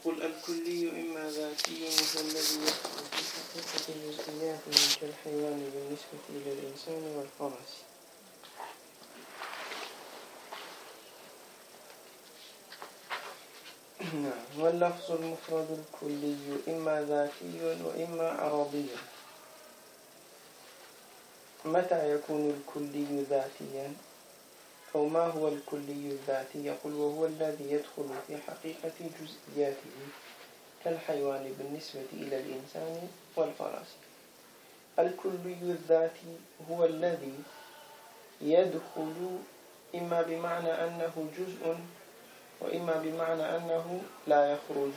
نقول الكلي إما ذاتي وهو الذي يدخل في حقيقة الجزئيات كالحيوان بالنسبة إلى الإنسان والفرس. واللفظ المفرد الكلي إما ذاتي وإما عرضي. متى يكون الكلي ذاتيا؟ أو ما هو الكلي الذاتي؟ يقول وهو الذي يدخل في حقيقة جزئياته كالحيوان بالنسبة إلى الإنسان والفرس. الكلي الذاتي هو الذي يدخل إما بمعنى أنه جزء وإما بمعنى أنه لا يخرج.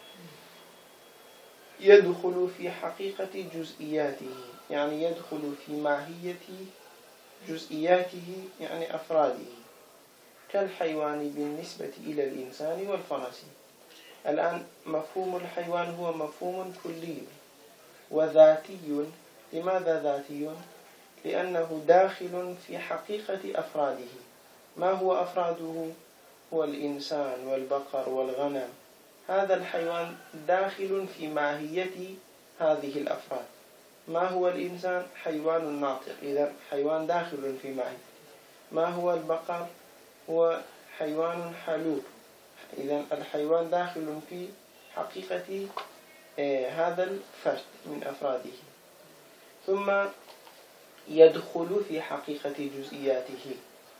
يدخل في حقيقة جزئياته يعني يدخل في ماهية جزئياته يعني أفراده كالحيوان بالنسبة إلى الإنسان والفرس. الآن مفهوم الحيوان هو مفهوم كلي وذاتي. لماذا ذاتي؟ لأنه داخل في حقيقة أفراده. ما هو أفراده؟ هو الإنسان والبقر والغنم. هذا الحيوان داخل في ماهية هذه الأفراد. ما هو الإنسان؟ حيوان ناطق، إذا حيوان داخل في ماهية. ما هو البقر؟ هو حيوان حلوب، إذا الحيوان داخل في حقيقة هذا الفرد من أفراده. ثم يدخل في حقيقة جزئياته.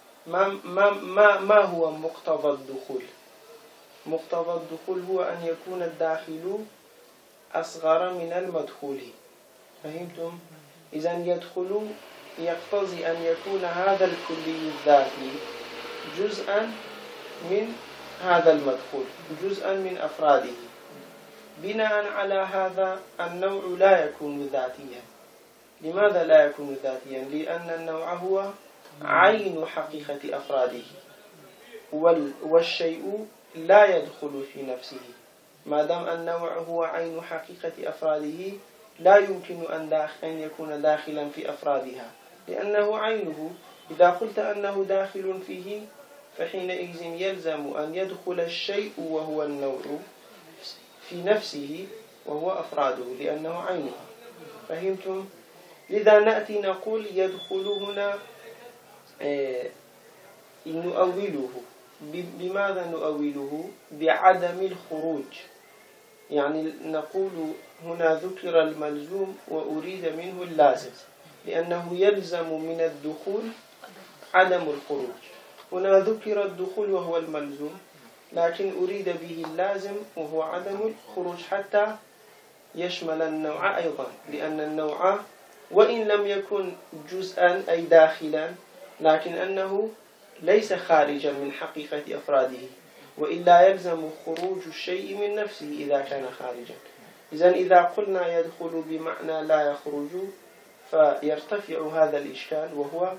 ما هو مقتضى الدخول؟ مقتضى الدخول هو أن يكون الداخل أصغر من المدخول. فهمتم؟ إذا يدخل يقتضي أن يكون هذا الكلي الذاتي جزءا من هذا المدخول، جزءا من أفراده. بناء على هذا النوع لا يكون ذاتيا. لماذا لا يكون ذاتيا؟ لأن النوع هو عين حقيقة أفراده، والشيء لا يدخل في نفسه. ما دام النوع هو عين حقيقة أفراده لا يمكن أن يكون داخلا في أفرادها، لأنه عينه. إذا قلت أنه داخل فيه فحينئذ يلزم أن يدخل الشيء وهو النوع في نفسه وهو أفراده لأنه عينها. فهمتم؟ لذا نأتي نقول يدخل هنا نؤوله. بماذا نؤوله؟ بعدم الخروج. يعني نقول هنا ذكر الملزوم وأريد منه اللازم، لأنه يلزم من الدخول عدم الخروج. هنا ذكر الدخول وهو الملزوم، لكن أريد به اللازم وهو عدم الخروج حتى يشمل النوع أيضا، لأن النوع وإن لم يكن جزءا أي داخلا لكن أنه ليس خارجا من حقيقة أفراده، وإلا يلزم خروج الشيء من نفسه إذا كان خارجا. إذا قلنا يدخل بمعنى لا يخرج فيرتفع هذا الإشكال، وهو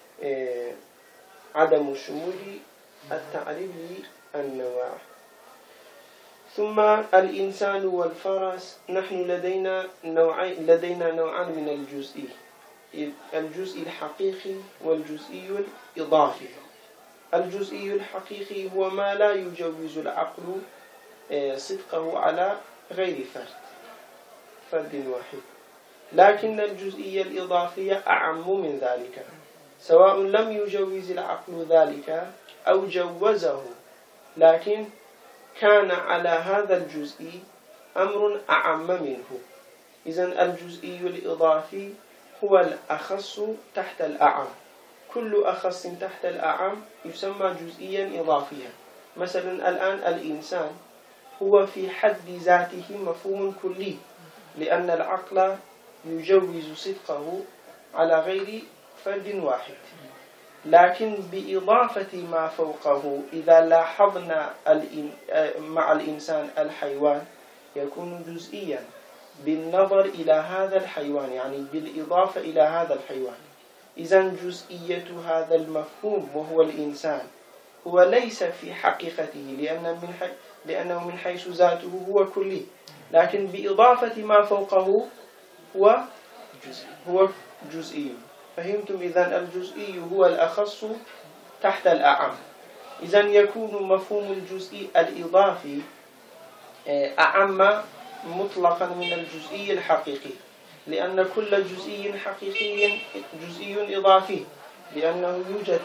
عدم شمول التعريف للنوع. ثم الإنسان والفرس. نحن لدينا نوعان من الجزئي، الجزء الحقيقي والجزئي الإضافي. الجزئي الحقيقي هو ما لا يجوز العقل صدقه على غير فرد واحد، لكن الجزئية الإضافية أعم من ذلك، سواء لم يجوز العقل ذلك أو جوزه، لكن كان على هذا الجزء أمر أعم منه. إذن الجزئي الإضافي هو الأخص تحت الأعم. كل أخص تحت الأعم يسمى جزئيا إضافيا. مثلا الآن الإنسان هو في حد ذاته مفهوم كلي، لأن العقل يجوز صدقه على غير فرد واحد، لكن بإضافة ما فوقه إذا لاحظنا مع الإنسان الحيوان يكون جزئيا بالنظر إلى هذا الحيوان، يعني بالإضافة إلى هذا الحيوان. إذن جزئية هذا المفهوم وهو الإنسان هو ليس في حقيقته، لأنه من حيث ذاته هو كلي، لكن بإضافة ما فوقه هو جزئي. فهمتم؟ إذن الجزئي هو الأخص تحت الأعم. إذن يكون مفهوم الجزئي الإضافي أعم مطلقا من الجزئي الحقيقي، لأن كل جزئي حقيقي جزئي إضافي، لأنه يوجد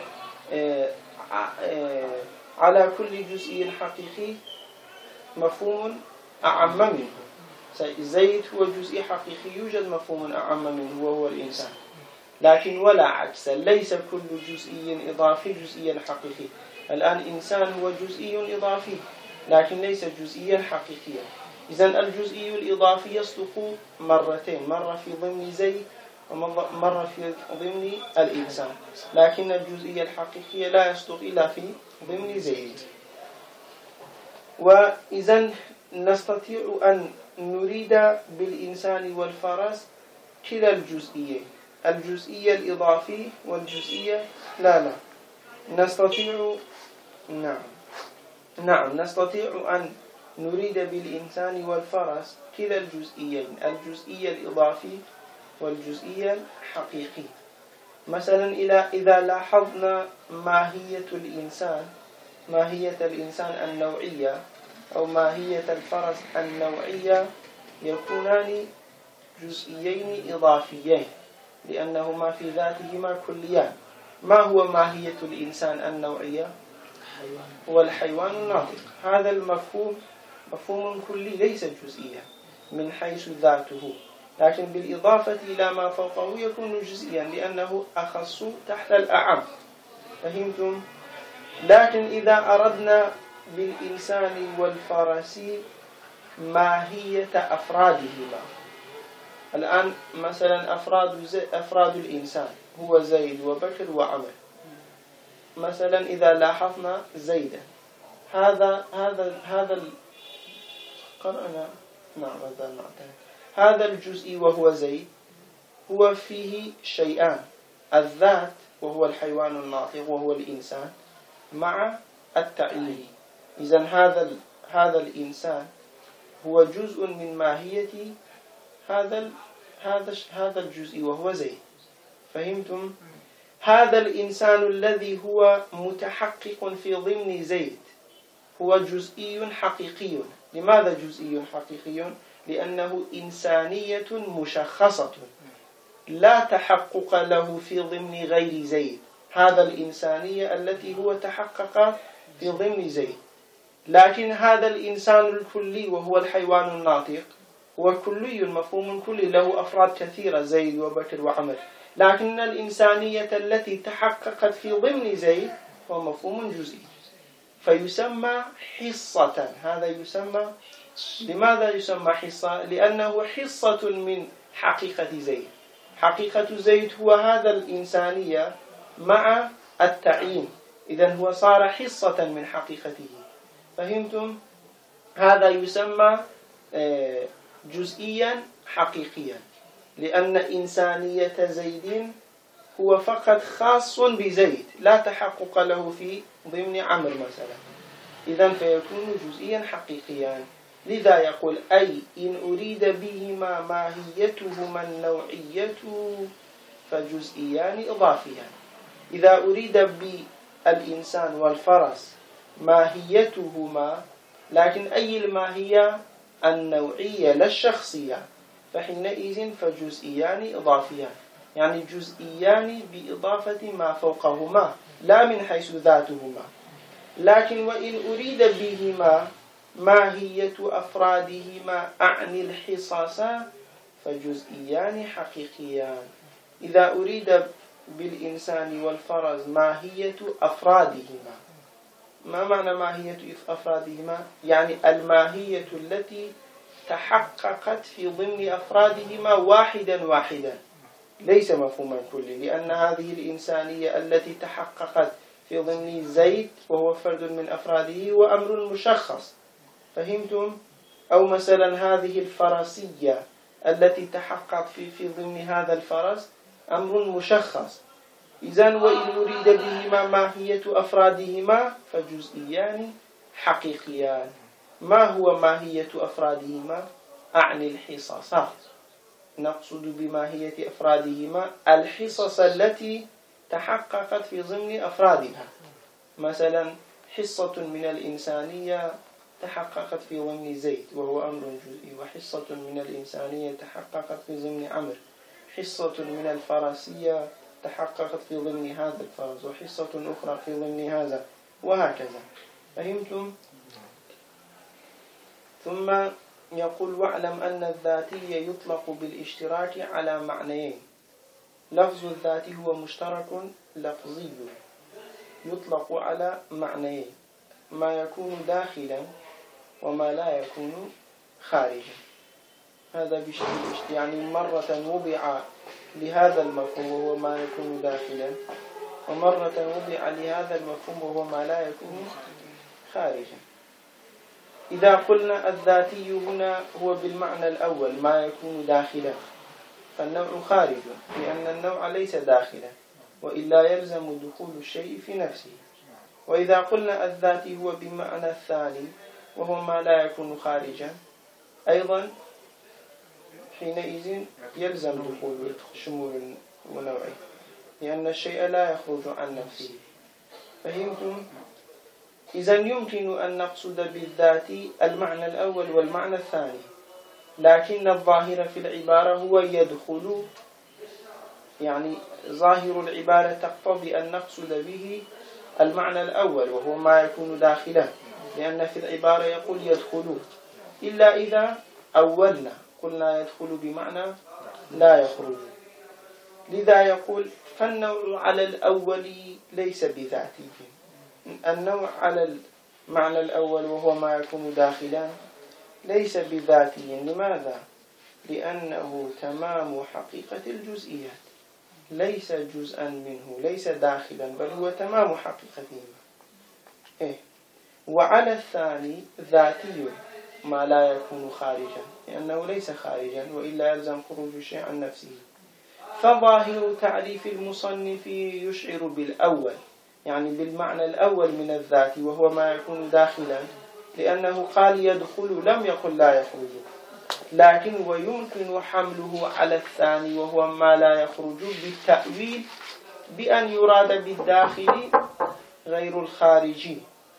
على كل جزئي حقيقي مفهوم أعم منه. زيد هو جزئي حقيقي يوجد مفهوم أعم منه وهو الإنسان، لكن ولا عكس، ليس كل جزئي إضافي جزئيا حقيقي. الآن إنسان هو جزئي إضافي لكن ليس جزئيا حقيقيا. إذن الجزئي الإضافي يصدق مرتين، مرة في ضمن زيد ومرة في ضمن الإنسان، لكن الجزئي الحقيقي لا يصدق إلا في ضمن زيد. وإذن نستطيع أن نريد بالإنسان والفرس كلا الجزئيين، الجزئية الإضافي والجزئية لا نستطيع نستطيع أن نريد بالإنسان والفرس كلا الجزئيين، الجزئية الإضافي والجزئية الحقيقي. مثلا إذا لاحظنا ماهية الإنسان النوعية أو ماهية الفرس النوعية يكونان جزئيين إضافيين لأنهما في ذاتهما كليان. ما هو ماهية الإنسان النوعية؟ هو الحيوان الناطق. هذا المفهوم مفهوم كلي ليس جزئيا من حيث ذاته، لكن بالإضافة إلى ما فوقه يكون جزئيا لأنه أخص تحت الأعم. فهمتم؟ لكن إذا أردنا بالإنسان والفرس ماهية أفرادهما، الآن مثلا أفراد الإنسان هو زيد وبكر وعمر. مثلا إذا لاحظنا زيدا، هذا الجزء وهو زيد هو فيه شيئان: الذات وهو الحيوان الناطق وهو الإنسان مع التعيين. إذن هذا الإنسان هو جزء من ماهية هذا الجزء وهو زيد. فهمتم؟ هذا الإنسان الذي هو متحقق في ضمن زيد هو جزئي حقيقي. لماذا جزئي حقيقي؟ لأنه إنسانية مشخصة لا تحقق له في ضمن غير زيد. هذا الإنسانية التي هو تحقق في ضمن زيد، لكن هذا الإنسان الكلي وهو الحيوان الناطق هو كلي، مفهوم كلي له أفراد كثيرة زيد وبكر وعمر، لكن الإنسانية التي تحققت في ضمن زيد هو مفهوم جزئي فيسمى حصة. هذا يسمى، لماذا يسمى حصة؟ لأنه حصة من حقيقة زيد. حقيقة زيد هو هذا الإنسانية مع التعيين، إذن هو صار حصة من حقيقته. فهمتم؟ هذا يسمى جزئيا حقيقيا، لأن إنسانية زيد هو فقط خاص بزيد لا تحقق له في ضمن عمر مثلا، إذن فيكون جزئيا حقيقيا. لذا يقول: أي إن أريد بهما ماهيتهما النوعية فجزئيان إضافيان. إذا أريد بالإنسان والفرس ماهيتهما، لكن أي الماهية؟ النوعية لا الشخصية، فحينئذ فجزئيان إضافيان، يعني جزئيان بإضافة ما فوقهما لا من حيث ذاتهما. لكن وإن أريد بهما ماهية أفرادهما أعني الحصص فجزئيان حقيقيان. إذا أريد بالإنسان والفرس ماهية أفرادهما، ما معنى ماهية أفرادهما؟ يعني الماهية التي تحققت في ضمن أفرادهما واحدا واحدا، ليس مفهوما كلي، لأن هذه الإنسانية التي تحققت في ضمن زيد وهو فرد من أفراده هو أمر مشخص. فهمتم؟ أو مثلا هذه الفرسية التي تحققت في ضمن هذا الفرس أمر مشخص. إذن وإن أريد بهما ماهية أفرادهما فجزئيان حقيقيان. ما هو ماهية أفرادهما؟ أعني الحصص. نقصد بماهية أفرادهما الحصص التي تحققت في ضمن أفرادها. مثلا حصة من الإنسانية تحققت في ضمن زيد وهو أمر جزئي، وحصة من الإنسانية تحققت في ضمن عمرو، حصة من الفرسية تحققت في ضمن هذا الفرس، وحصة أخرى في ضمن هذا، وهكذا. فهمتم؟ ثم يقول: واعلم أن الذاتي يطلق بالاشتراك على معنيين. لفظ الذاتي هو مشترك لفظي يطلق على معنيين: ما يكون داخلا وما لا يكون خارجا. هذا بشكل يعني مرة وضع لهذا المفهوم وهو ما يكون داخلا، ومرة وضع لهذا المفهوم وهو ما لا يكون خارجا. إذا قلنا الذاتي هنا هو بالمعنى الأول ما يكون داخلا، فالنوع خارج، لأن النوع ليس داخلا، وإلا يلزم دخول الشيء في نفسه. وإذا قلنا الذاتي هو بمعنى الثاني وهو ما لا يكون خارجا، أيضا حينئذ يلزم دخول شمول ونوعي، لأن الشيء لا يخرج عن نفسه. فهمتم؟ إذن يمكن أن نقصد بالذات المعنى الأول والمعنى الثاني، لكن الظاهر في العبارة هو يدخل، يعني ظاهر العبارة تقتضي أن نقصد به المعنى الأول وهو ما يكون داخلا، لأن في العبارة يقول يدخل، إلا إذا أولنا قلنا يدخل بمعنى لا يخرج. لذا يقول: فالنوع على الأول ليس بذاتي. النوع على المعنى الأول وهو ما يكون داخلا ليس بذاتي. لماذا؟ لأنه تمام حقيقة الجزئيات، ليس جزءا منه، ليس داخلا، بل هو تمام حقيقته. وعلى الثاني ذاتي ما لا يكون خارجا، لأنه ليس خارجا، وإلا يلزم خروج الشيء عن نفسه. فظاهر تعريف المصنف يشعر بالأول، يعني بالمعنى الأول من الذات وهو ما يكون داخلا، لأنه قال يدخل لم يقل لا يخرج. لكن ويمكن حمله على الثاني وهو ما لا يخرج بالتأويل بأن يراد بالداخل غير الخارجي.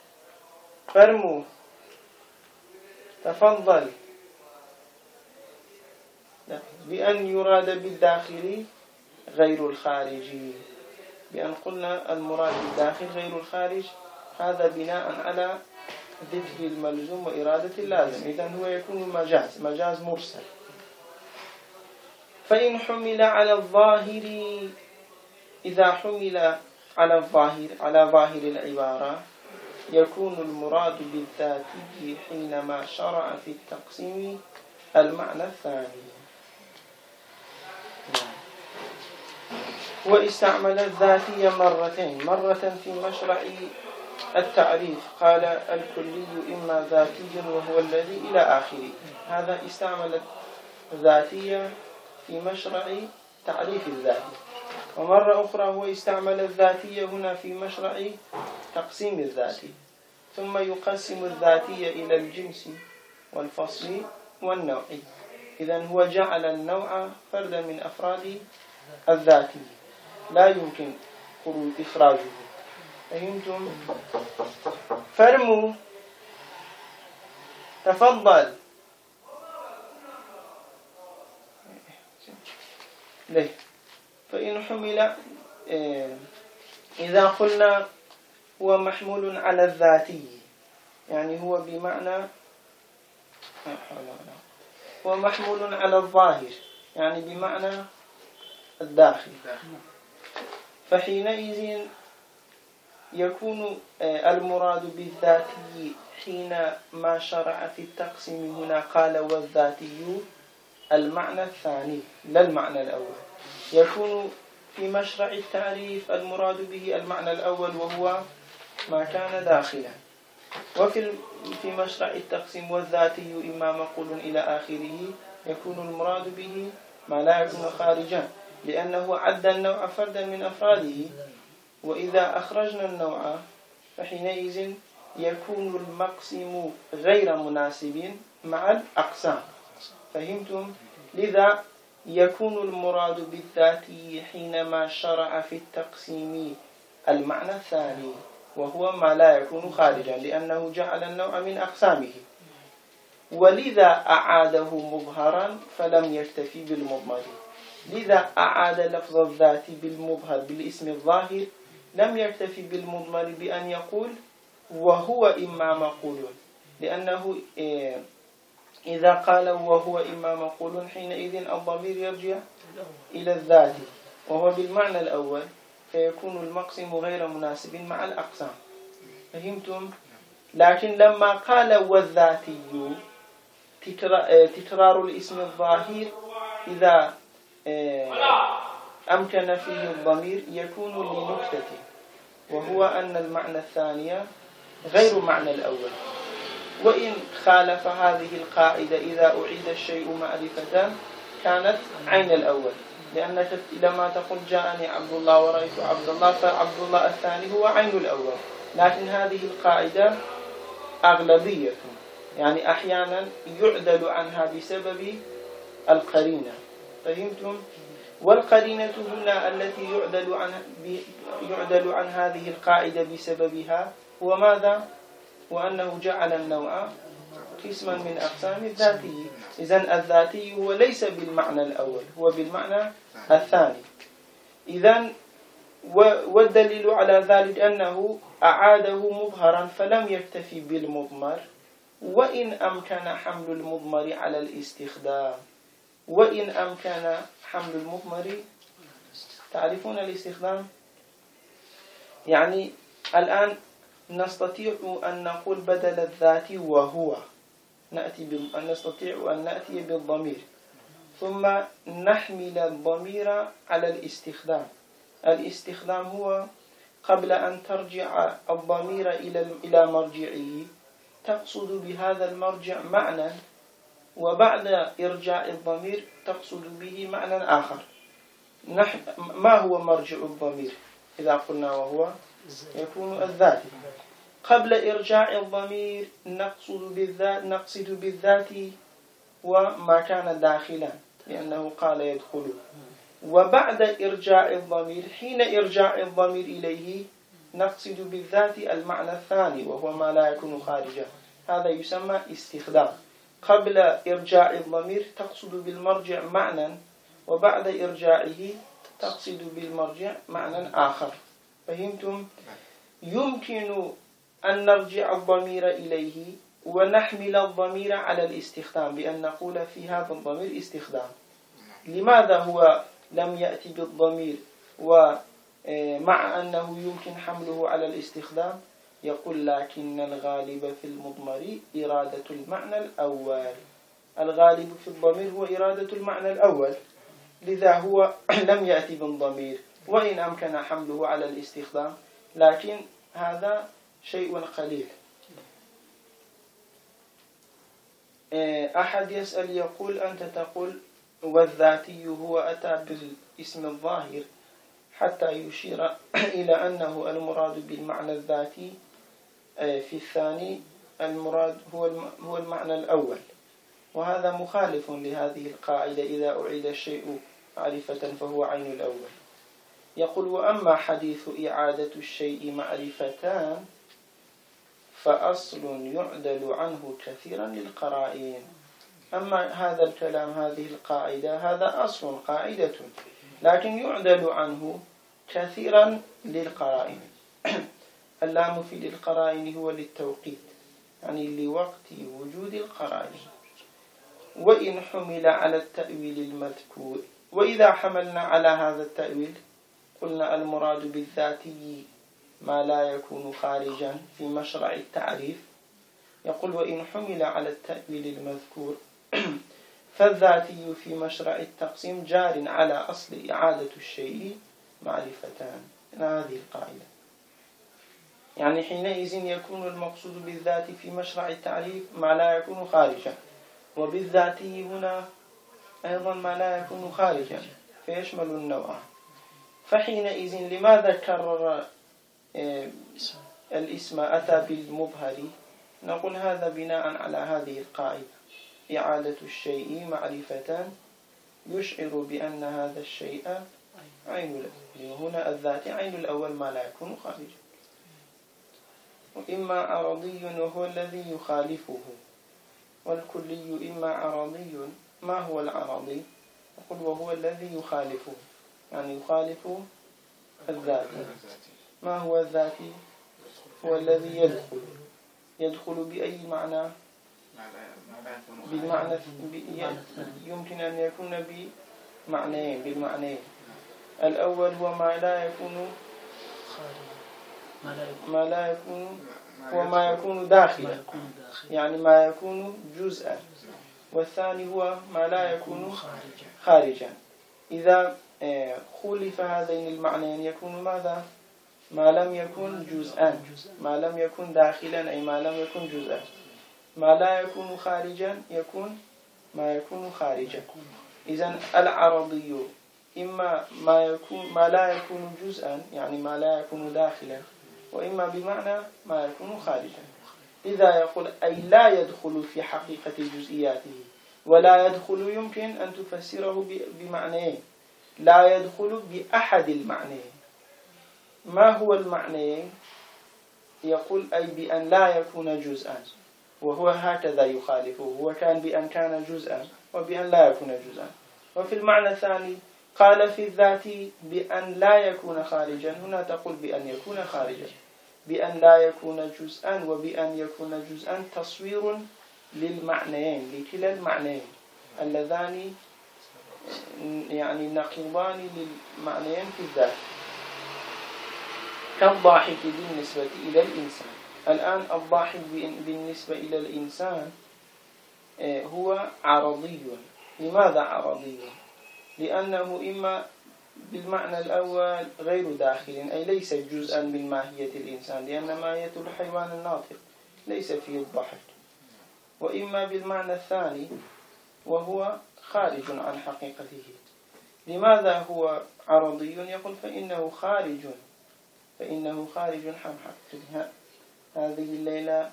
فرموا تفضل. بأن يراد بالداخل غير الخارجي، بأن قلنا المراد بالداخل غير الخارج، هذا بناء على ذكر الملزوم وإرادة اللازم، إذن هو يكون مجاز مرسل. فإن حمل على الظاهر، إذا حمل على الظاهر على ظاهر العبارة، يكون المراد بالذاتي حينما شرع في التقسيم المعنى الثاني. واستعمل الذاتي مرتين، مرة في مشرع التعريف قال الكلي إما ذاتي وهو الذي إلى آخره، هذا استعمل الذاتية في مشرع تعريف الذات. ومرة أخرى هو استعمل الذاتية هنا في مشرع تقسيم الذات، ثم يقسم الذاتية إلى الجنس والفصل والنوع. إذن هو جعل النوع فردا من أفراد الذاتي لا يمكن إخراجه. فهمتم؟ فرموا تفضل. ليه؟ فإن حمل، إذا قلنا هو محمول على الذاتي، يعني هو بمعنى هو محمول على الظاهر، يعني بمعنى الداخل. فحينئذ يكون المراد بالذاتي حين ما شرع في التقسيم هنا قال والذاتي المعنى الثاني لا المعنى الأول. يكون في مشرع التعريف المراد به المعنى الأول وهو ما كان داخلا، وفي مشرع التقسيم والذاتي إما مقول إلى آخره يكون المراد به ما لا يكون خارجا، لأنه عد النوع فردا من أفراده. وإذا أخرجنا النوع فحينئذ يكون المقسم غير مناسب مع الأقسام. فهمتم؟ لذا يكون المراد بالذاتي حينما شرع في التقسيم المعنى الثاني، وهو ما لا يكون خارجا لأنه جعل النوع من أقسامه. ولذا أعاده مظهرا فلم يكتفي بالمضمر. لذا أعاد لفظ الذات بالمظهر بالاسم الظاهر، لم يكتفي بالمضمر بأن يقول وهو إما مقول، لأنه إذا قال وهو إما مقول حينئذ الضمير يرجع إلى الذات وهو بالمعنى الأول، فيكون المقسم غير مناسب مع الأقسام. فهمتم؟ لكن لما قال والذاتي تكرار الاسم الظاهر إذا أمكن فيه الضمير يكون لنكتة، وهو أن المعنى الثاني غير معنى الأول. وإن خالف هذه القاعدة إذا أعيد الشيء معرفة كانت عين الأول، لأنك لما تقول جاءني عبد الله ورأيت عبد الله فعبد الله الثاني هو عين الأول، لكن هذه القاعدة أغلبية، يعني أحيانا يعدل عنها بسبب القرينة. فهمتم؟ والقرينة هنا التي يعدل عن هذه القاعدة بسببها هو ماذا؟ وأنه جعل النوع قسما من أقسام الذاتي. إذن الذاتي هو ليس بالمعنى الأول، هو بالمعنى الثاني. إذن والدليل على ذلك أنه أعاده مظهرا فلم يكتفي بالمضمر، وإن أمكن حمل المضمر على الاستخدام. وإن أمكن حمل المضمر، تعرفون الاستخدام؟ يعني الآن نستطيع أن نقول بدل الذات وهو، نستطيع أن نأتي بالضمير ثم نحمل الضمير على الاستخدام. الاستخدام هو قبل أن ترجع الضمير إلى مرجعه تقصد بهذا المرجع معنى، وبعد إرجاع الضمير تقصد به معنى آخر. ما هو مرجع الضمير؟ إذا قلنا وهو يكون الذات. قبل إرجاع الضمير نقصد بالذات وما كان داخلا، لأنه قال يدخل. وبعد إرجاع الضمير، حين إرجاع الضمير إليه نقصد بالذات المعنى الثاني وهو ما لا يكون خارجا. هذا يسمى استخدام. قبل إرجاع الضمير تقصد بالمرجع معنى، وبعد إرجاعه تقصد بالمرجع معنى آخر. فهمتم؟ يمكن أن نرجع الضمير إليه ونحمل الضمير على الاستخدام بأن نقول في هذا الضمير استخدام. لماذا هو لم يأتي بالضمير ومع أنه يمكن حمله على الاستخدام؟ يقول لكن الغالب في المضمر إرادة المعنى الأول. الغالب في الضمير هو إرادة المعنى الأول، لذا هو لم يأتي بالضمير وإن أمكن حمله على الاستخدام، لكن هذا شيء قليل. أحد يسأل يقول أنت تقول والذاتي هو أتى بالاسم الظاهر حتى يشير إلى أنه المراد بالمعنى الذاتي في الثاني المراد هو المعنى الأول، وهذا مخالف لهذه القاعدة إذا أعيد الشيء معرفة فهو عين الأول. يقول وأما حديث إعادة الشيء معرفتان فأصل يعدل عنه كثيرا للقرائن. أما هذا الكلام هذه القاعدة هذا أصل قاعدة، لكن يعدل عنه كثيرا للقرائن. اللام في للقرائن هو للتوقيت، يعني لوقت وجود القرائن. وإن حمل على التأويل المذكور، وإذا حملنا على هذا التأويل قلنا المراد بالذاتي ما لا يكون خارجا في مشرع التعريف. يقول وإن حمل على التأويل المذكور فالذاتي في مشرع التقسيم جار على أصل إعادة الشيء معرفتان. هذه القاعدة، يعني حينئذ يكون المقصود بالذات في مشرع التعريف ما لا يكون خارجا، وبالذاتي هنا أيضا ما لا يكون خارجا فيشمل النوع. فحينئذ لماذا كرر الاسم أتى بالمظهر؟ نقول هذا بناء على هذه القاعدة إعادة الشيء معرفة يشعر بأن هذا الشيء عين الأول، وهنا الذات عين الأول ما لا يكون خارجا. وإما عرضي وهو الذي يخالفه. والكلي إما عرضي. ما هو العرضي؟ يقول وهو الذي يخالفه، يعني يخالف الذاتي. ما هو الذاتي؟ هو الذي يدخل بأي معنى؟ بالمعنى يمكن أن يكون بمعنيين. بالمعنيين الأول هو ما لا يكون هو ما يكون داخلا، يعني ما يكون جزءا. والثاني هو ما لا يكون خارجا. إذا خولف هذين المعنيين يكون ماذا؟ ما لم يكن جزءا. ما لم يكن داخلا أي ما لم يكن جزءا. ما لا يكون خارجا يكون ما يكون خارجا. إذن العرضي إما ما لا يكون جزءا، يعني ما لا يكون داخلا، وإما بمعنى ما يكون خارجا. إذا يقول أي لا يدخل في حقيقة جزئياته، ولا يدخل يمكن أن تفسره بمعنيين. لا يدخل بأحد المعنيين. ما هو المعنيين؟ يقول أي بأن لا يكون جزءا، وهو هكذا يخالفه. هو كان بأن كان جزءا وبأن لا يكون جزءا. وفي المعنى الثاني قال في الذات بأن لا يكون خارجا، هنا تقول بأن يكون خارجا. بأن لا يكون جزءا وبأن يكون جزءا تصوير للمعنيين، لكلا المعنيين اللذان يعني نقيضان للمعنيين في الذات. كالضاحك بالنسبة إلى الإنسان. الآن الضاحك بالنسبة إلى الإنسان هو عرضي. لماذا عرضي؟ لأنه إما بالمعنى الأول غير داخل، أي ليس جزءا من ماهية الإنسان، لأن ماهية الحيوان الناطق ليس فيه الضحك. وإما بالمعنى الثاني وهو خارج عن حقيقته. لماذا هو عرضي؟ يقول فإنه خارج عن حقيقته. هذه الليلة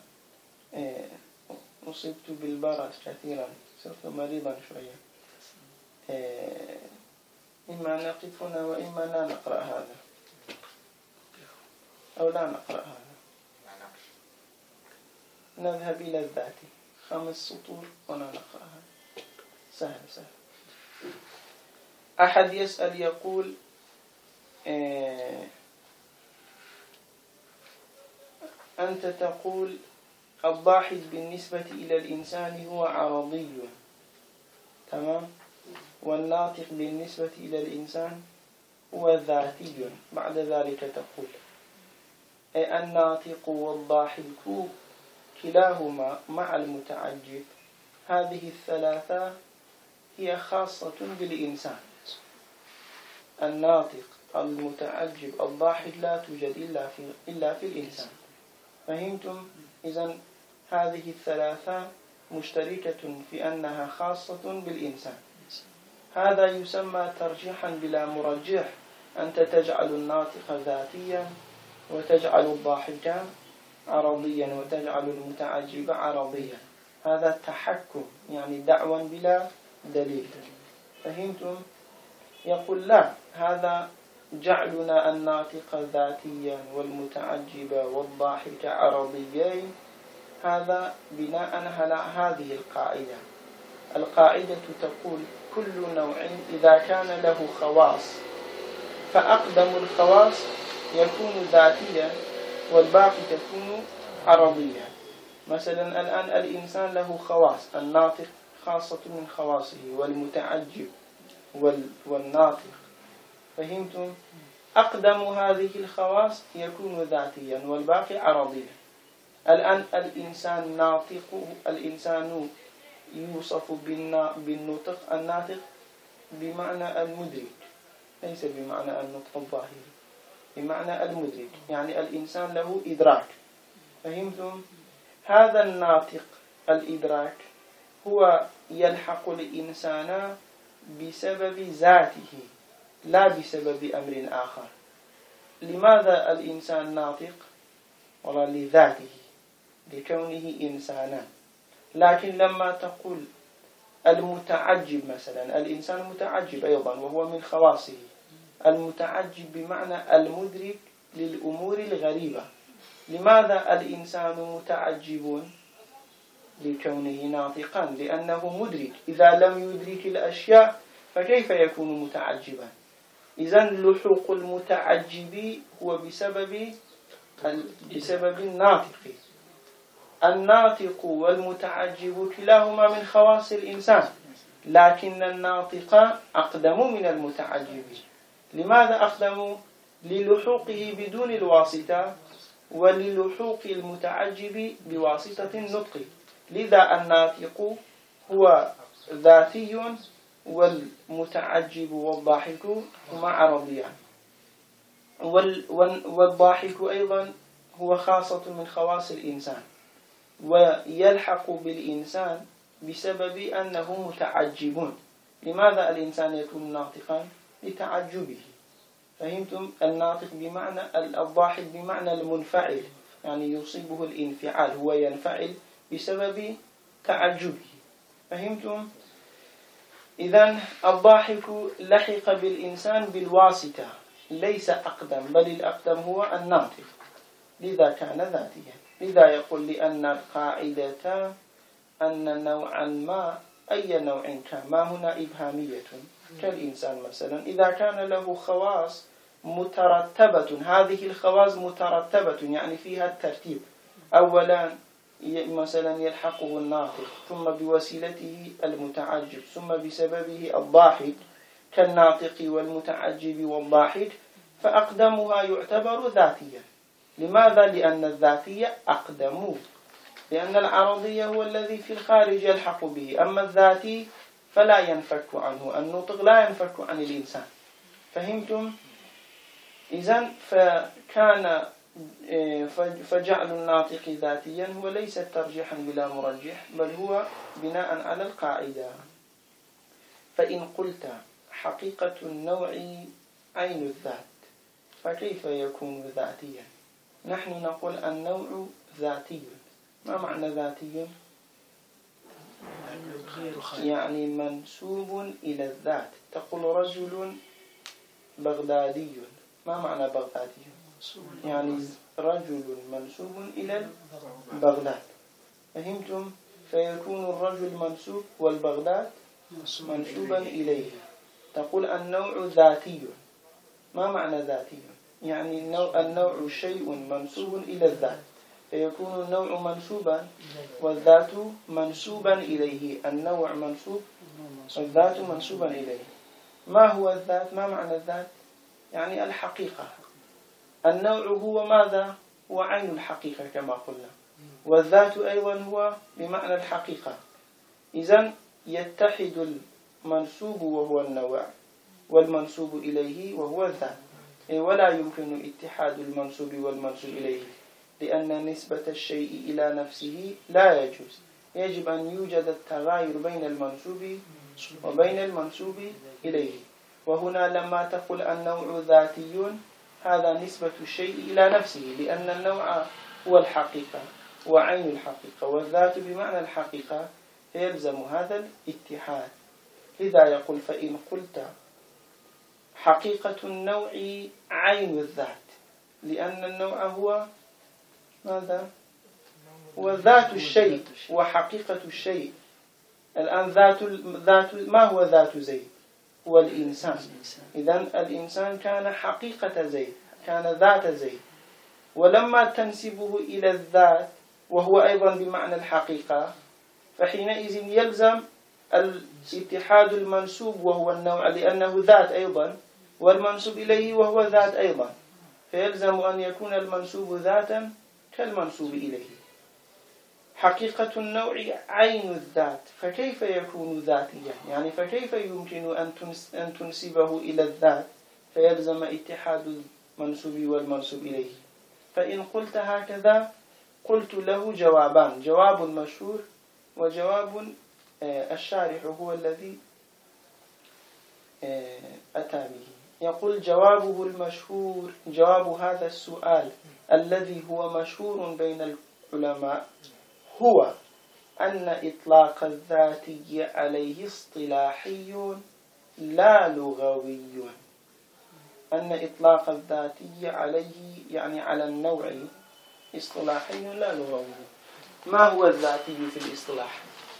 أصبت بالبرد كثيرا، صرت مريضا شوية. إما نقف هنا وإما لا نقرأ هذا، أو لا نقرأ هذا. نذهب إلى الذات 5 سطور ولا نقرأ هذا. سهل. أحد يسأل يقول أنت تقول الضاحك بالنسبة إلى الإنسان هو عرضي، تمام، والناطق بالنسبة إلى الإنسان هو ذاتي. بعد ذلك تقول الناطق والضاحك كلاهما مع المتعجب. هذه الثلاثة هي خاصة بالإنسان. الناطق، المتعجب، الضاحك لا توجد إلا في الإنسان. فهمتم؟ إذن هذه الثلاثة مشتركة في أنها خاصة بالإنسان. هذا يسمى ترجيحا بلا مرجح. أنت تجعل الناطق ذاتيا وتجعل الضاحك عرضيا وتجعل المتعجب عرضيا. هذا تحكم، يعني دعوى بلا دليل. فهمتم؟ يقول لا، هذا جعلنا الناطق ذاتيا والمتعجب والضاحك عرضيين، هذا بناء على هذه القاعدة. القاعدة تقول كل نوع إذا كان له خواص فأقدم الخواص يكون ذاتيا والباقي تكون عرضيا. مثلا الآن الإنسان له خواص، الناطق خاصة من خواصه، والمتعجب والناطق. فهمتم؟ أقدم هذه الخواص يكون ذاتيا والباقي عرضيا. الآن الإنسان ناطق، الإنسان يوصف بالنطق، الناطق بمعنى المدرك، ليس بمعنى النطق الظاهري، بمعنى المدرك، يعني الإنسان له إدراك. فهمتم؟ هذا الناطق الإدراك هو يلحق الإنسان بسبب ذاته لا بسبب أمر آخر. لماذا الإنسان ناطق؟ ولا لذاته، لكونه إنسانا. لكن لما تقول المتعجب مثلا، الإنسان متعجب أيضا وهو من خواصه. المتعجب بمعنى المدرك للأمور الغريبة، لماذا الإنسان متعجب؟ لكونه ناطقا، لأنه مدرك. إذا لم يدرك الأشياء فكيف يكون متعجبا؟ إذن لحوق المتعجب هو بسبب الناطق. الناطق والمتعجب كلاهما من خواص الإنسان، لكن الناطق أقدم من المتعجب. لماذا أقدم؟ للحوقه بدون الواسطة، وللحوق المتعجب بواسطة النطق. لذا الناطق هو ذاتي، والمتعجب والضاحك هما عرضيان. والضاحك أيضا هو خاصة من خواص الإنسان، ويلحق بالإنسان بسبب أنه متعجب. لماذا الإنسان يكون ناطقا؟ لتعجبه. فهمتم؟ الناطق بمعنى الضاحك بمعنى المنفعل، يعني يصيبه الانفعال، هو ينفعل بسبب تعجبه. فهمتم؟ إذن الضاحك لحق بالإنسان بالواسطة، ليس أقدم، بل الأقدم هو الناطق. لذا كان ذاتيا. لذا يقول لأن القاعدة أن نوعا ما، أي نوع كان، ما هنا إبهامية، كالإنسان مثلا إذا كان له خواص مترتبة، هذه الخواص مترتبة يعني فيها الترتيب. أولا مثلا يلحقه الناطق، ثم بوسيلته المتعجب، ثم بسببه الضاحك، كالناطق والمتعجب والضاحك، فأقدمها يعتبر ذاتيا. لماذا؟ لأن الذاتية أقدم، لأن العرضية هو الذي في الخارج يلحق به، أما الذاتي فلا ينفك عنه، النطق لا ينفك عن الإنسان. فهمتم؟ إذن فجعل الناطق ذاتيا هو ليس ترجيحا بلا مرجح، بل هو بناء على القاعدة. فإن قلت حقيقة النوع عين الذات فكيف يكون ذاتيا؟ نحن نقول النوع ذاتي. ما معنى ذاتي؟ يعني منسوب إلى الذات. تقول رجل بغدادي، ما معنى بغدادي؟ يعني رجل منسوب إلى بغداد. فهمتم؟ فيكون الرجل منسوب والبغداد منسوبا إليه. تقول النوع ذاتي. ما معنى ذاتي؟ يعني النوع شيء منسوب إلى الذات، فيكون النوع منسوبا والذات منسوبا إليه. النوع منسوب والذات منسوبا إليه. ما هو الذات؟ ما معنى الذات؟ يعني الحقيقة. النوع هو ماذا؟ هو عين الحقيقة كما قلنا، والذات أيضا هو بمعنى الحقيقة. إذن يتحد المنسوب وهو النوع والمنسوب إليه وهو الذات، ولا يمكن اتحاد المنسوب والمنسوب إليه، لأن نسبة الشيء إلى نفسه لا يجوز. يجب أن يوجد التغاير بين المنسوب وبين المنسوب إليه. وهنا لما تقول النوع ذاتي، هذا نسبة الشيء إلى نفسه، لأن النوع هو الحقيقة وعين الحقيقة، والذات بمعنى الحقيقة، فيلزم هذا الاتحاد. لذا يقول فإن قلت حقيقة النوع عين الذات، لأن النوع هو ماذا؟ هو ذات الشيء وحقيقة الشيء. الآن ذات ما هو ذات زيد؟ هو الإنسان. إذن الإنسان كان حقيقة زيد، كان ذات زيد، ولما تنسبه إلى الذات وهو أيضا بمعنى الحقيقة، فحينئذ يلزم الاتحاد المنسوب وهو النوع، لأنه ذات أيضا، والمنسوب إليه وهو ذات أيضا، فيلزم أن يكون المنسوب ذاتا كالمنسوب إليه. حقيقة النوع عين الذات، فكيف يكون ذاتيا؟ يعني فكيف يمكن أن تنسبه إلى الذات فيلزم اتحاد المنسوب والمنسوب إليه؟ فإن قلت هكذا قلت له جوابان، جواب مشهور وجواب الشارح هو الذي أتى به. يقول جوابه المشهور، جواب هذا السؤال الذي هو مشهور بين العلماء، هو أن إطلاق الذاتي عليه اصطلاحي لا لغوي. أن إطلاق الذاتي عليه يعني على النوع اصطلاحي لا لغوي. ما هو الذاتي في الاصطلاح؟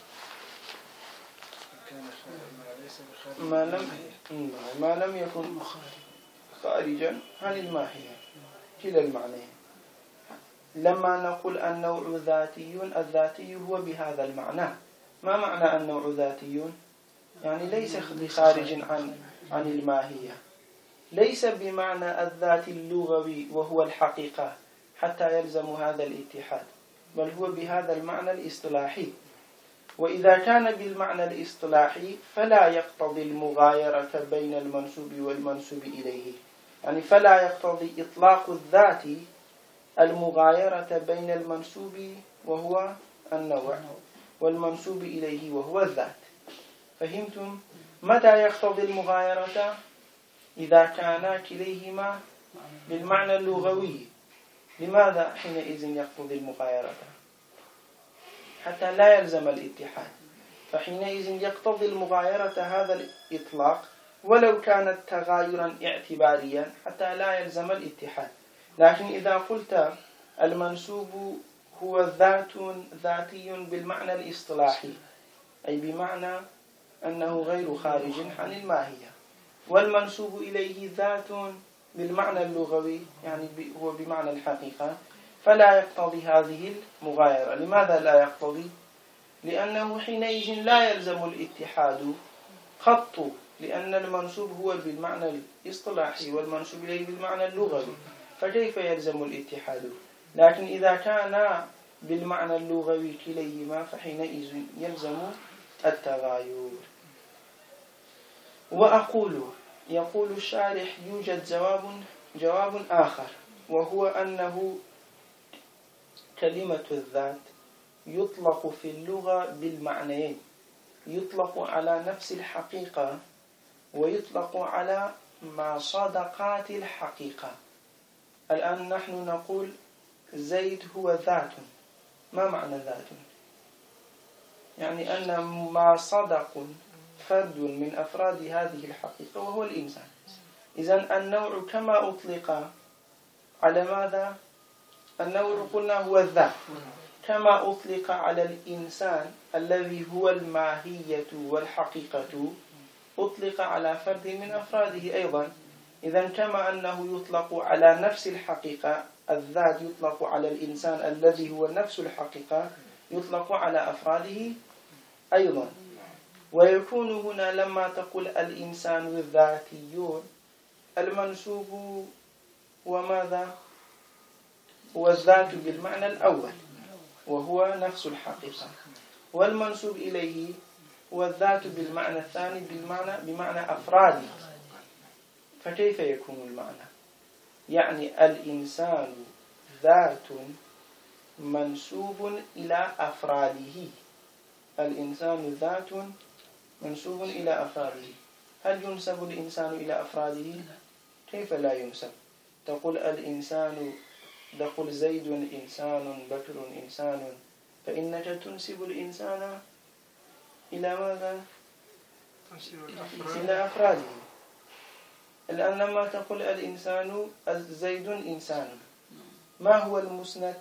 ما لم يكن خارجا عن الماهية. كلا المعنى. لما نقول النوع ذاتي، الذاتي هو بهذا المعنى. ما معنى النوع ذاتي؟ يعني ليس بخارج عن الماهية، ليس بمعنى الذات اللغوي وهو الحقيقة حتى يلزم هذا الاتحاد، بل هو بهذا المعنى الاصطلاحي. وإذا كان بالمعنى الاصطلاحي فلا يقتضي المغايرة بين المنسوب والمنسوب إليه، يعني فلا يقتضي إطلاق الذات المغايرة بين المنسوب وهو النوع والمنسوب إليه وهو الذات. فهمتم؟ متى يقتضي المغايرة؟ إذا كانا كليهما بالمعنى اللغوي. لماذا حينئذ يقتضي المغايرة؟ حتى لا يلزم الاتحاد. فحينئذ يقتضي المغايرة هذا الإطلاق ولو كانت تغايرا اعتباريا حتى لا يلزم الاتحاد. لكن إذا قلت المنسوب هو ذاتي بالمعنى الاصطلاحي، أي بمعنى أنه غير خارج عن الماهية، والمنسوب إليه ذات بالمعنى اللغوي، يعني هو بمعنى الحقيقة، فلا يقتضي هذه المغايرة. لماذا لا يقتضي؟ لأنه حينئذ لا يلزم الاتحاد خط، لأن المنسوب هو بالمعنى الاصطلاحي والمنسوب إليه بالمعنى اللغوي، فكيف يلزم الاتحاد؟ لكن إذا كان بالمعنى اللغوي كليهما فحينئذ يلزم التغاير. يقول الشارح يوجد جواب آخر، وهو أنه كلمة الذات يطلق في اللغة بالمعنيين، يطلق على نفس الحقيقة ويطلق على ما صدقات الحقيقة. الآن نحن نقول زيد هو ذات. ما معنى ذات؟ يعني أن ما صدق فرد من أفراد هذه الحقيقة وهو الإنسان. إذن النوع كما أطلق على ماذا؟ النوع قلنا هو الذات، كما أطلق على الإنسان الذي هو الماهية والحقيقة أطلق على فرد من أفراده أيضا. إذن كما أنه يطلق على نفس الحقيقة الذات، يطلق على الإنسان الذي هو نفس الحقيقة يطلق على أفراده أيضا. ويكون هنا لما تقول الإنسان الذاتيون المنسوب وماذا؟ هو الذات بالمعنى الأول وهو نفس الحقيقة، والمنسوب إليه هو الذات بالمعنى الثاني بمعنى أفراد. فكيف يكون المعنى؟ يعني الإنسان ذات منسوب إلى أفراده. الإنسان ذات منسوب إلى أفراده. هل ينسب الإنسان إلى أفراده؟ كيف لا ينسب؟ تقول الإنسان، تقول زيد إنسان، بكر إنسان، فإنك تنسب الإنسان إلى ماذا؟ إلى أفراده. الآن لما تقول الإنسان زيد إنسان، ما هو المسند؟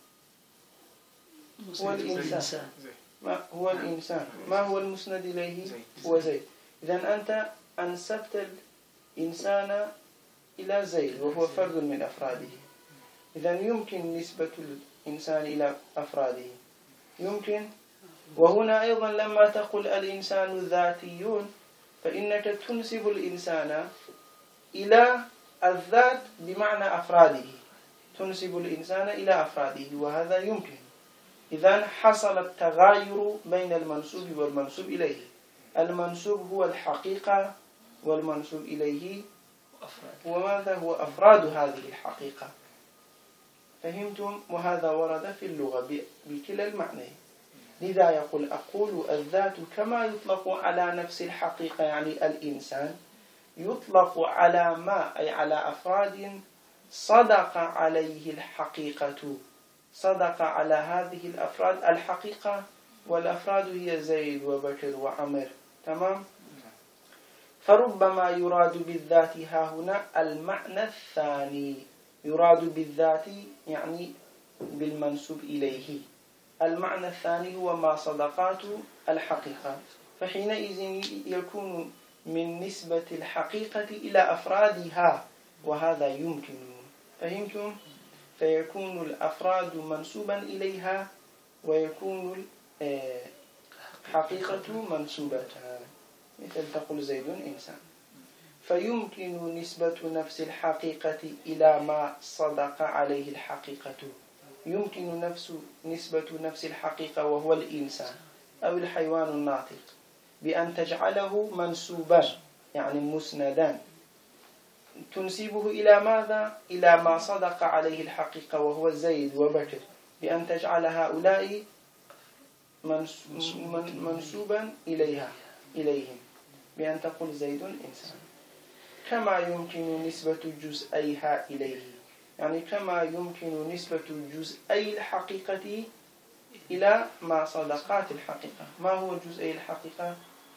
هو الإنسان. ما هو الإنسان؟ ما هو المسند إليه؟ هو زيد. إذن أنت أنسبت الإنسان إلى زيد وهو فرد من أفراده. إذن يمكن نسبة الإنسان إلى أفراده، يمكن. وهنا أيضا لما تقول الإنسان ذاتيون فإنك تنسب الإنسان إلى الذات بمعنى أفراده، تنسب الإنسان إلى أفراده، وهذا يمكن. إذن حصل التغاير بين المنسوب والمنسوب إليه. المنسوب هو الحقيقة والمنسوب إليه وماذا؟ هو أفراد هذه الحقيقة. فهمتم؟ وهذا ورد في اللغة بكلا المعنى. لذا أقول الذات كما يطلق على نفس الحقيقة يعني الإنسان، يطلق على ما أي على أفراد صدق عليه الحقيقة، صدق على هذه الأفراد الحقيقة، والأفراد هي زيد وبكر وعمر. تمام؟ فربما يراد بالذات ها هنا المعنى الثاني. يراد بالذات يعني بالمنسوب إليه. المعنى الثاني هو ما صدقات الحقيقة، فحينئذ يكون من نسبة الحقيقة إلى أفرادها، وهذا يمكن. فهمتم؟ فيكون الأفراد منسوبا إليها ويكون الحقيقة منسوبتها، مثل تقول زيد إنسان. فيمكن نسبة نفس الحقيقة إلى ما صدق عليه الحقيقة. يمكن نسبة نفس الحقيقة وهو الإنسان أو الحيوان الناطق بأن تجعله منسوبا، يعني مسندا، تنسبه إلى ماذا؟ إلى ما صدق عليه الحقيقة وهو زيد وبكر، بأن تجعل هؤلاء منسوبا إليهم، بأن تقول زيد إنسان. كما يمكن نسبة جزئيها إليه، يعني كما يمكن نسبة جزئي الحقيقة إلى ما صدقات الحقيقة. ما هو جزئي الحقيقة؟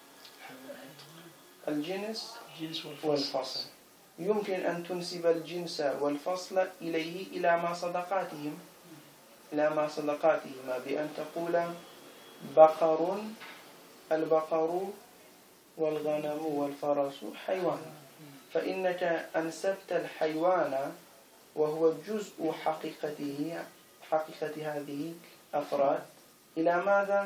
الجنس والفصل. يمكن أن تنسب الجنس والفصل إليه إلى ما صدقاتهما، بأن تقول البقر والغنم والفرس حيوان، فإنك أنسبت الحيوان وهو جزء حقيقة هذه الأفراد إلى ماذا؟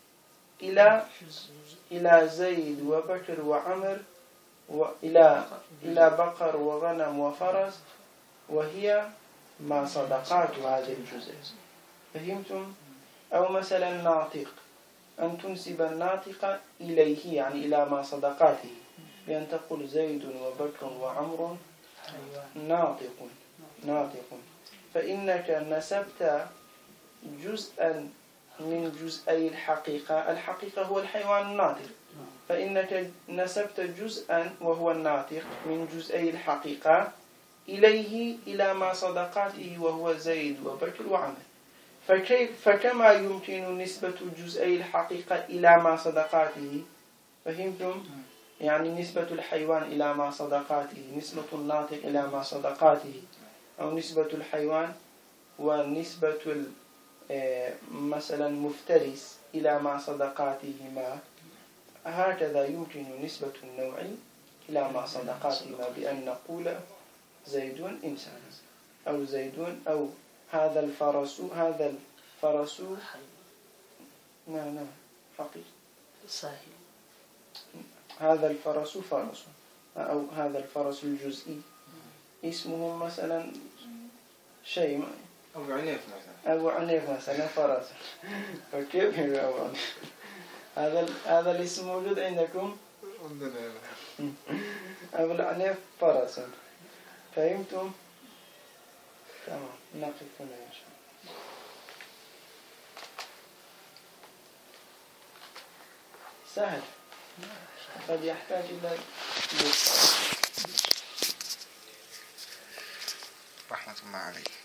إلى زيد وبكر وعمر، وإلى بقر وغنم وفرس، وهي ما صدقات هذا الجزء. فهمتم؟ أو مثلا ناطق، أن تنسب الناطق إليه، يعني إلى ما صدقاته، بأن تقول زيد وبكر وعمر ناطق، فإنك نسبت جزءا من جزئي الحقيقة. الحقيقة هو الحيوان الناطق، فإنك نسبت جزءا وهو الناطق من جزئي الحقيقة إليه إلى ما صدقاته وهو زيد وبكر وعمر. فكما يمكن نسبة جزئي الحقيقة إلى ما صدقاته، فهمتم؟ يعني نسبة الحيوان إلى ما صدقاته، نسبة الناطق إلى ما صدقاته، أو نسبة الحيوان ونسبة مثلا مفترس إلى ما صدقاتهما. هكذا يمكن نسبة النوع إلى ما صدقاتهما، بأن نقول زيد إنسان، أو زيد، أو هذا الفرس نعم حقيقي صحيح، هذا الفرس فرس، أو هذا الفرس الجزئي اسمه مثلا شيء، أبو عنيف مثلا فرس. فكيف أبو عنيف؟ هذا الاسم موجود عندكم؟ أبو عنيف فرس. فهمتم؟ تمام، نقف هنا إن شاء الله. سهل، قد يحتاج إلى رحمة الله عليك.